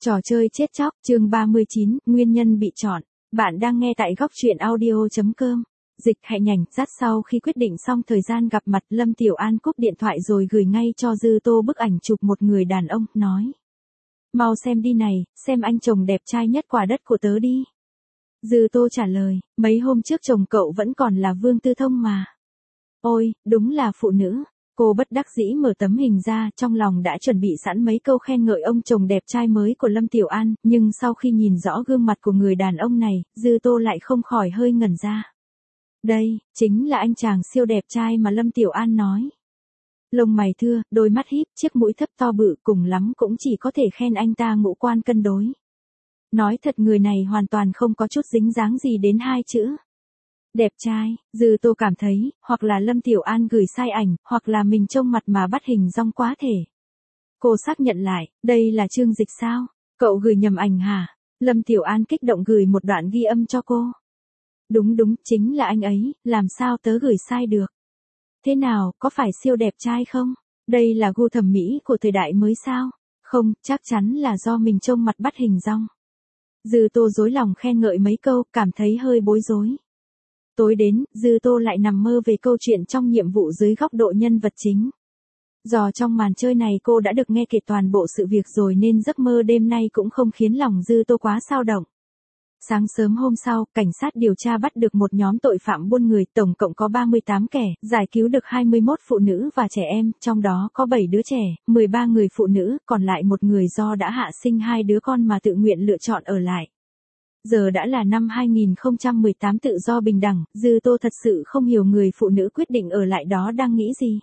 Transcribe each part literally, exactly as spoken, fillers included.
Trò chơi chết chóc, chương ba mươi chín, nguyên nhân bị chọn. Bạn đang nghe tại góc truyện audio chấm com. Dịch Hạnh Nhành, dắt sau khi quyết định xong thời gian gặp mặt, Lâm Tiểu An cúp điện thoại rồi gửi ngay cho Dư Tô bức ảnh chụp một người đàn ông, nói. Mau xem đi này, xem anh chồng đẹp trai nhất quả đất của tớ đi. Dư Tô trả lời, mấy hôm trước chồng cậu vẫn còn là Vương Tư Thông mà. Ôi, đúng là phụ nữ. Cô bất đắc dĩ mở tấm hình ra, trong lòng đã chuẩn bị sẵn mấy câu khen ngợi ông chồng đẹp trai mới của Lâm Tiểu An, nhưng sau khi nhìn rõ gương mặt của người đàn ông này, Dư Tô lại không khỏi hơi ngẩn ra. Đây, chính là anh chàng siêu đẹp trai mà Lâm Tiểu An nói. Lông mày thưa, đôi mắt híp, chiếc mũi thấp to bự, cùng lắm cũng chỉ có thể khen anh ta ngũ quan cân đối. Nói thật người này hoàn toàn không có chút dính dáng gì đến hai chữ. Đẹp trai, Dư Tô cảm thấy, hoặc là Lâm Tiểu An gửi sai ảnh, hoặc là mình trông mặt mà bắt hình dong quá thể. Cô xác nhận lại, đây là Trương Dịch sao? Cậu gửi nhầm ảnh hả? Lâm Tiểu An kích động gửi một đoạn ghi âm cho cô. Đúng đúng, chính là anh ấy, làm sao tớ gửi sai được? Thế nào, có phải siêu đẹp trai không? Đây là gu thẩm mỹ của thời đại mới sao? Không, chắc chắn là do mình trông mặt bắt hình dong. Dư Tô dối lòng khen ngợi mấy câu, cảm thấy hơi bối rối. Tối đến, Dư Tô lại nằm mơ về câu chuyện trong nhiệm vụ dưới góc độ nhân vật chính. Do trong màn chơi này cô đã được nghe kể toàn bộ sự việc rồi nên giấc mơ đêm nay cũng không khiến lòng Dư Tô quá sao động. Sáng sớm hôm sau, cảnh sát điều tra bắt được một nhóm tội phạm buôn người, tổng cộng có ba mươi tám kẻ, giải cứu được hai mươi mốt phụ nữ và trẻ em, trong đó có bảy đứa trẻ, mười ba người phụ nữ, còn lại một người do đã hạ sinh hai đứa con mà tự nguyện lựa chọn ở lại. Giờ đã là năm hai nghìn không trăm mười tám tự do bình đẳng, Dư Tô thật sự không hiểu người phụ nữ quyết định ở lại đó đang nghĩ gì.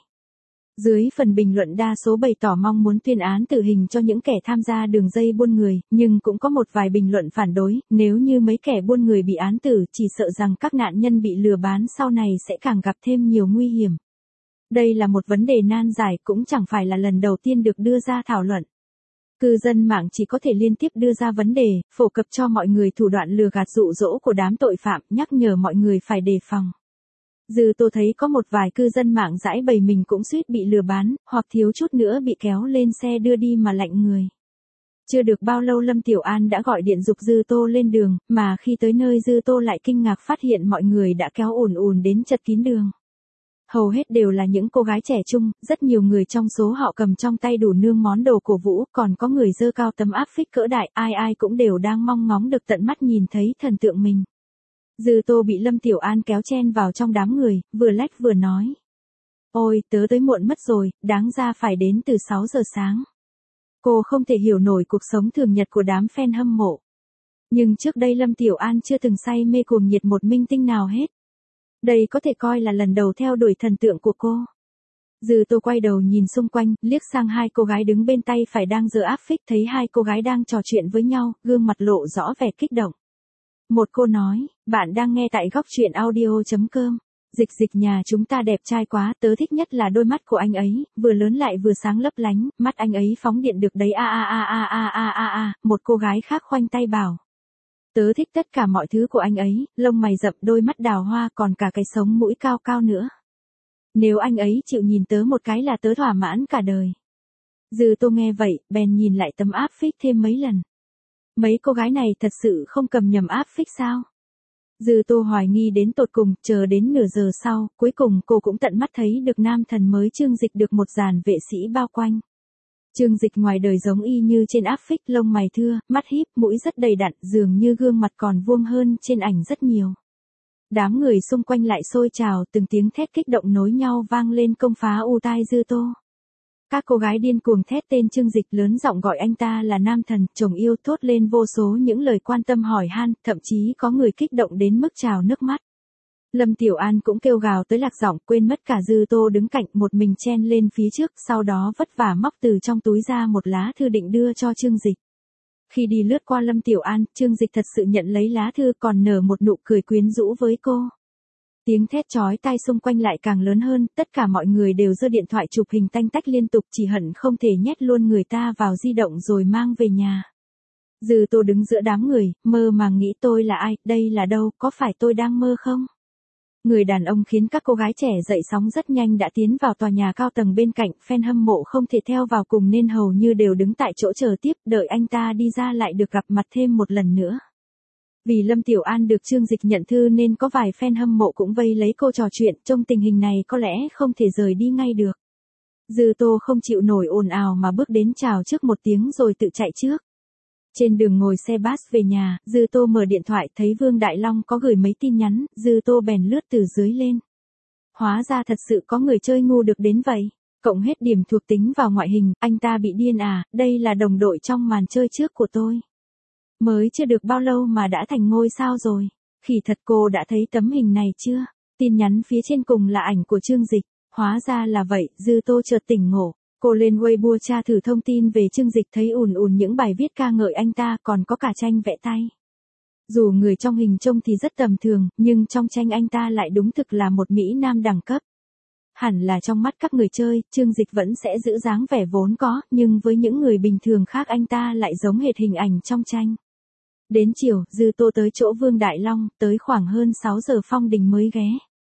Dưới phần bình luận đa số bày tỏ mong muốn tuyên án tử hình cho những kẻ tham gia đường dây buôn người, nhưng cũng có một vài bình luận phản đối, nếu như mấy kẻ buôn người bị án tử chỉ sợ rằng các nạn nhân bị lừa bán sau này sẽ càng gặp thêm nhiều nguy hiểm. Đây là một vấn đề nan giải cũng chẳng phải là lần đầu tiên được đưa ra thảo luận. Cư dân mạng chỉ có thể liên tiếp đưa ra vấn đề, phổ cập cho mọi người thủ đoạn lừa gạt dụ dỗ của đám tội phạm, nhắc nhở mọi người phải đề phòng. Dư Tô thấy có một vài cư dân mạng giãi bày mình cũng suýt bị lừa bán, hoặc thiếu chút nữa bị kéo lên xe đưa đi mà lạnh người. Chưa được bao lâu Lâm Tiểu An đã gọi điện giục Dư Tô lên đường, mà khi tới nơi Dư Tô lại kinh ngạc phát hiện mọi người đã kéo ùn ùn đến chật kín đường. Hầu hết đều là những cô gái trẻ trung, rất nhiều người trong số họ cầm trong tay đủ nương món đồ cổ vũ, còn có người giơ cao tấm áp phích cỡ đại, ai ai cũng đều đang mong ngóng được tận mắt nhìn thấy thần tượng mình. Dư Tô bị Lâm Tiểu An kéo chen vào trong đám người, vừa lách vừa nói. Ôi, tớ tới muộn mất rồi, đáng ra phải đến từ sáu giờ sáng. Cô không thể hiểu nổi cuộc sống thường nhật của đám fan hâm mộ. Nhưng trước đây Lâm Tiểu An chưa từng say mê cuồng nhiệt một minh tinh nào hết. Đây có thể coi là lần đầu theo đuổi thần tượng của cô. Dư Tô quay đầu nhìn xung quanh, liếc sang hai cô gái đứng bên tay phải đang giơ áp phích, thấy hai cô gái đang trò chuyện với nhau, gương mặt lộ rõ vẻ kích động. Một cô nói, bạn đang nghe tại góc truyện audio chấm com. Dịch dịch nhà chúng ta đẹp trai quá, tớ thích nhất là đôi mắt của anh ấy, vừa lớn lại vừa sáng lấp lánh, mắt anh ấy phóng điện được đấy a a a a a a a a, một cô gái khác khoanh tay bảo. Tớ thích tất cả mọi thứ của anh ấy, lông mày rậm, đôi mắt đào hoa, còn cả cái sống mũi cao cao nữa. Nếu anh ấy chịu nhìn tớ một cái là tớ thỏa mãn cả đời. Dư Tô nghe vậy, bèn nhìn lại tấm áp phích thêm mấy lần. Mấy cô gái này thật sự không cầm nhầm áp phích sao? Dư Tô hoài nghi đến tột cùng, chờ đến nửa giờ sau, cuối cùng cô cũng tận mắt thấy được nam thần mới Trương Dịch được một dàn vệ sĩ bao quanh. Trương Dịch ngoài đời giống y như trên áp phích, lông mày thưa, mắt híp, mũi rất đầy đặn, dường như gương mặt còn vuông hơn trên ảnh rất nhiều. Đám người xung quanh lại xôi trào, từng tiếng thét kích động nối nhau vang lên công phá u tai Dư Tô. Các cô gái điên cuồng thét tên Trương Dịch, lớn giọng gọi anh ta là nam thần, chồng yêu, thốt lên vô số những lời quan tâm hỏi han, thậm chí có người kích động đến mức trào nước mắt. Lâm Tiểu An cũng kêu gào tới lạc giọng, quên mất cả Dư Tô đứng cạnh, một mình chen lên phía trước, sau đó vất vả móc từ trong túi ra một lá thư định đưa cho Trương Dịch. Khi đi lướt qua Lâm Tiểu An, Trương Dịch thật sự nhận lấy lá thư, còn nở một nụ cười quyến rũ với cô. Tiếng thét chói tai xung quanh lại càng lớn hơn, tất cả mọi người đều giơ điện thoại chụp hình tanh tách liên tục, chỉ hận không thể nhét luôn người ta vào di động rồi mang về nhà. Dư Tô đứng giữa đám người, mơ màng nghĩ tôi là ai, đây là đâu, có phải tôi đang mơ không? Người đàn ông khiến các cô gái trẻ dậy sóng rất nhanh đã tiến vào tòa nhà cao tầng bên cạnh, fan hâm mộ không thể theo vào cùng nên hầu như đều đứng tại chỗ chờ tiếp, đợi anh ta đi ra lại được gặp mặt thêm một lần nữa. Vì Lâm Tiểu An được Chương Dịch nhận thư nên có vài fan hâm mộ cũng vây lấy cô trò chuyện, trong tình hình này có lẽ không thể rời đi ngay được. Dư Tô không chịu nổi ồn ào mà bước đến chào trước một tiếng rồi tự chạy trước. Trên đường ngồi xe bus về nhà, Dư Tô mở điện thoại thấy Vương Đại Long có gửi mấy tin nhắn, Dư Tô bèn lướt từ dưới lên. Hóa ra thật sự có người chơi ngu được đến vậy. Cộng hết điểm thuộc tính vào ngoại hình, anh ta bị điên à, đây là đồng đội trong màn chơi trước của tôi. Mới chưa được bao lâu mà đã thành ngôi sao rồi. Khỉ thật, cô đã thấy tấm hình này chưa? Tin nhắn phía trên cùng là ảnh của Chương Dịch. Hóa ra là vậy, Dư Tô chợt tỉnh ngộ. Cô lên Weibo tra thử thông tin về Chương Dịch thấy ùn ùn những bài viết ca ngợi anh ta, còn có cả tranh vẽ tay. Dù người trong hình trông thì rất tầm thường, nhưng trong tranh anh ta lại đúng thực là một mỹ nam đẳng cấp. Hẳn là trong mắt các người chơi, Chương Dịch vẫn sẽ giữ dáng vẻ vốn có, nhưng với những người bình thường khác anh ta lại giống hệt hình ảnh trong tranh. Đến chiều, Dư Tô tới chỗ Vương Đại Long, tới khoảng hơn sáu giờ Phong Đình mới ghé.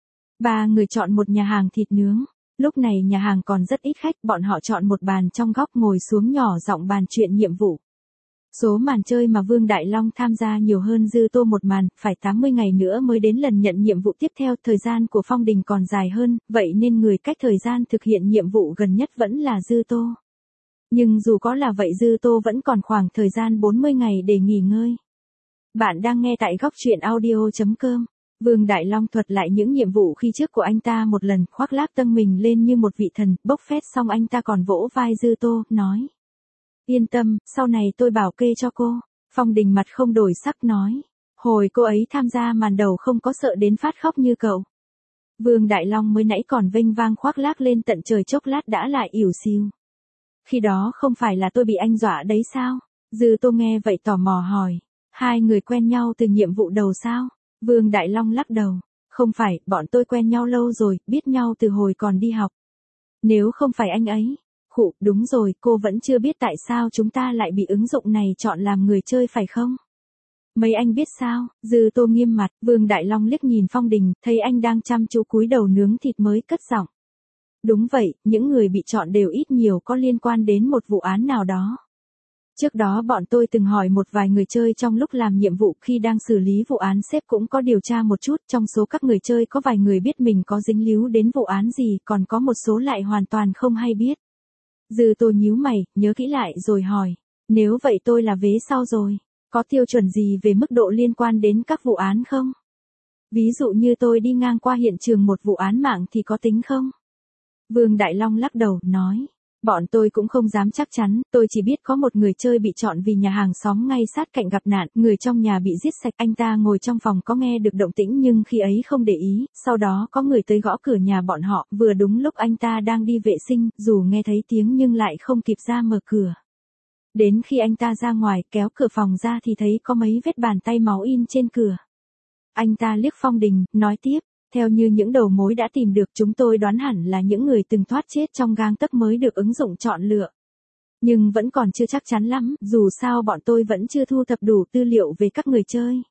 Ba người chọn một nhà hàng thịt nướng. Lúc này nhà hàng còn rất ít khách, bọn họ chọn một bàn trong góc ngồi xuống nhỏ giọng bàn chuyện nhiệm vụ. Số màn chơi mà Vương Đại Long tham gia nhiều hơn Dư Tô một màn, phải tám mươi ngày nữa mới đến lần nhận nhiệm vụ tiếp theo, thời gian của Phong Đình còn dài hơn, vậy nên người cách thời gian thực hiện nhiệm vụ gần nhất vẫn là Dư Tô. Nhưng dù có là vậy Dư Tô vẫn còn khoảng thời gian bốn mươi ngày để nghỉ ngơi. Bạn đang nghe tại góc truyện audio chấm com. Vương Đại Long thuật lại những nhiệm vụ khi trước của anh ta một lần, khoác lác tâng mình lên như một vị thần, bốc phét xong anh ta còn vỗ vai Dư Tô, nói. Yên tâm, sau này tôi bảo kê cho cô. Phong Đình mặt không đổi sắc nói. Hồi cô ấy tham gia màn đầu không có sợ đến phát khóc như cậu. Vương Đại Long mới nãy còn vênh vang khoác lác lên tận trời, chốc lát đã lại ỉu xìu. Khi đó không phải là tôi bị anh dọa đấy sao? Dư Tô nghe vậy tò mò hỏi. Hai người quen nhau từ nhiệm vụ đầu sao? Vương Đại Long lắc đầu. Không phải, bọn tôi quen nhau lâu rồi, biết nhau từ hồi còn đi học. Nếu không phải anh ấy. Khụ, đúng rồi, cô vẫn chưa biết tại sao chúng ta lại bị ứng dụng này chọn làm người chơi phải không? Mấy anh biết sao? Dư Tô nghiêm mặt, Vương Đại Long liếc nhìn Phong Đình, thấy anh đang chăm chú cúi đầu nướng thịt mới cất giọng. Đúng vậy, những người bị chọn đều ít nhiều có liên quan đến một vụ án nào đó. Trước đó bọn tôi từng hỏi một vài người chơi trong lúc làm nhiệm vụ, khi đang xử lý vụ án sếp cũng có điều tra một chút, trong số các người chơi có vài người biết mình có dính líu đến vụ án gì, còn có một số lại hoàn toàn không hay biết. Dư Tô nhíu mày, nhớ kỹ lại rồi hỏi, nếu vậy tôi là vế sau rồi, có tiêu chuẩn gì về mức độ liên quan đến các vụ án không? Ví dụ như tôi đi ngang qua hiện trường một vụ án mạng thì có tính không? Vương Đại Long lắc đầu, nói. Bọn tôi cũng không dám chắc chắn, tôi chỉ biết có một người chơi bị chọn vì nhà hàng xóm ngay sát cạnh gặp nạn, người trong nhà bị giết sạch, anh ta ngồi trong phòng có nghe được động tĩnh nhưng khi ấy không để ý, sau đó có người tới gõ cửa nhà bọn họ, vừa đúng lúc anh ta đang đi vệ sinh, dù nghe thấy tiếng nhưng lại không kịp ra mở cửa. Đến khi anh ta ra ngoài, kéo cửa phòng ra thì thấy có mấy vết bàn tay máu in trên cửa. Anh ta liếc Phong Đình, nói tiếp. Theo như những đầu mối đã tìm được, chúng tôi đoán hẳn là những người từng thoát chết trong gang tấc mới được ứng dụng chọn lựa. Nhưng vẫn còn chưa chắc chắn lắm, dù sao bọn tôi vẫn chưa thu thập đủ tư liệu về các người chơi.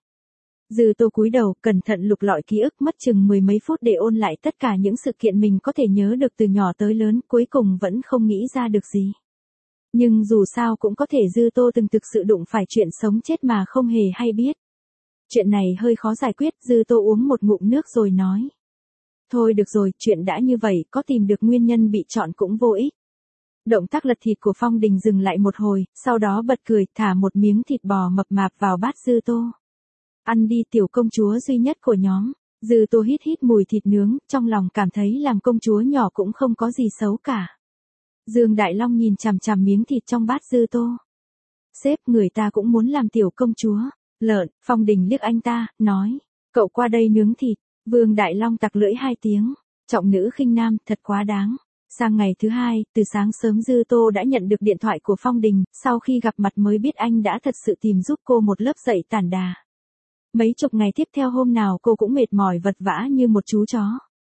Dư Tô cúi đầu, cẩn thận lục lọi ký ức, mất chừng mười mấy phút để ôn lại tất cả những sự kiện mình có thể nhớ được từ nhỏ tới lớn, cuối cùng vẫn không nghĩ ra được gì. Nhưng dù sao cũng có thể Dư Tô từng thực sự đụng phải chuyện sống chết mà không hề hay biết. Chuyện này hơi khó giải quyết, Dư Tô uống một ngụm nước rồi nói. Thôi được rồi, chuyện đã như vậy, có tìm được nguyên nhân bị chọn cũng vô ích. Động tác lật thịt của Phong Đình dừng lại một hồi, sau đó bật cười, thả một miếng thịt bò mập mạp vào bát Dư Tô. Ăn đi, tiểu công chúa duy nhất của nhóm. Dư Tô hít hít mùi thịt nướng, trong lòng cảm thấy làm công chúa nhỏ cũng không có gì xấu cả. Dương Đại Long nhìn chằm chằm miếng thịt trong bát Dư Tô. Sếp, người ta cũng muốn làm tiểu công chúa. Lợn, Phong Đình liếc anh ta, nói. Cậu qua đây nướng thịt. Vương Đại Long tặc lưỡi hai tiếng. Trọng nữ khinh nam, thật quá đáng. Sang ngày thứ hai, từ sáng sớm Dư Tô đã nhận được điện thoại của Phong Đình, sau khi gặp mặt mới biết anh đã thật sự tìm giúp cô một lớp dạy tản đà. Mấy chục ngày tiếp theo hôm nào cô cũng mệt mỏi vật vã như một chú chó.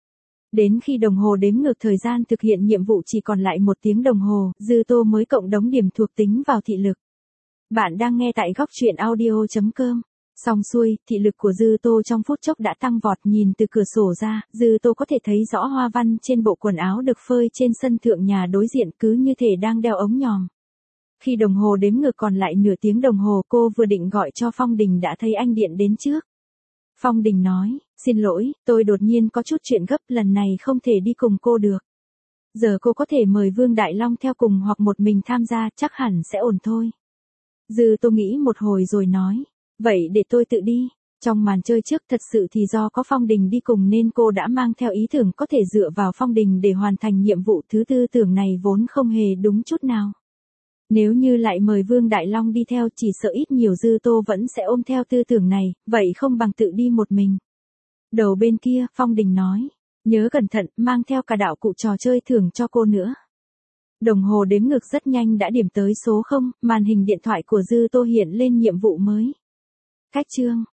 Đến khi đồng hồ đếm ngược thời gian thực hiện nhiệm vụ chỉ còn lại một tiếng đồng hồ, Dư Tô mới cộng đống điểm thuộc tính vào thị lực. Bạn đang nghe tại góc truyện audio chấm com. Xong xuôi, thị lực của Dư Tô trong phút chốc đã tăng vọt, nhìn từ cửa sổ ra, Dư Tô có thể thấy rõ hoa văn trên bộ quần áo được phơi trên sân thượng nhà đối diện cứ như thể đang đeo ống nhòm. Khi đồng hồ đếm ngược còn lại nửa tiếng đồng hồ, cô vừa định gọi cho Phong Đình đã thấy anh điện đến trước. Phong Đình nói, xin lỗi, tôi đột nhiên có chút chuyện gấp, lần này không thể đi cùng cô được. Giờ cô có thể mời Vương Đại Long theo cùng hoặc một mình tham gia, chắc hẳn sẽ ổn thôi. Dư Tô nghĩ một hồi rồi nói, vậy để tôi tự đi. Trong màn chơi trước thật sự thì do có Phong Đình đi cùng nên cô đã mang theo ý tưởng có thể dựa vào Phong Đình để hoàn thành nhiệm vụ. Thứ tư tưởng này vốn không hề đúng chút nào. Nếu như lại mời Vương Đại Long đi theo, chỉ sợ ít nhiều Dư Tô vẫn sẽ ôm theo tư tưởng này, vậy không bằng tự đi một mình. Đầu bên kia, Phong Đình nói, nhớ cẩn thận, mang theo cả đạo cụ trò chơi thưởng cho cô nữa. Đồng hồ đếm ngược rất nhanh đã điểm tới số không, màn hình điện thoại của Dư Tô hiện lên nhiệm vụ mới. Cách chương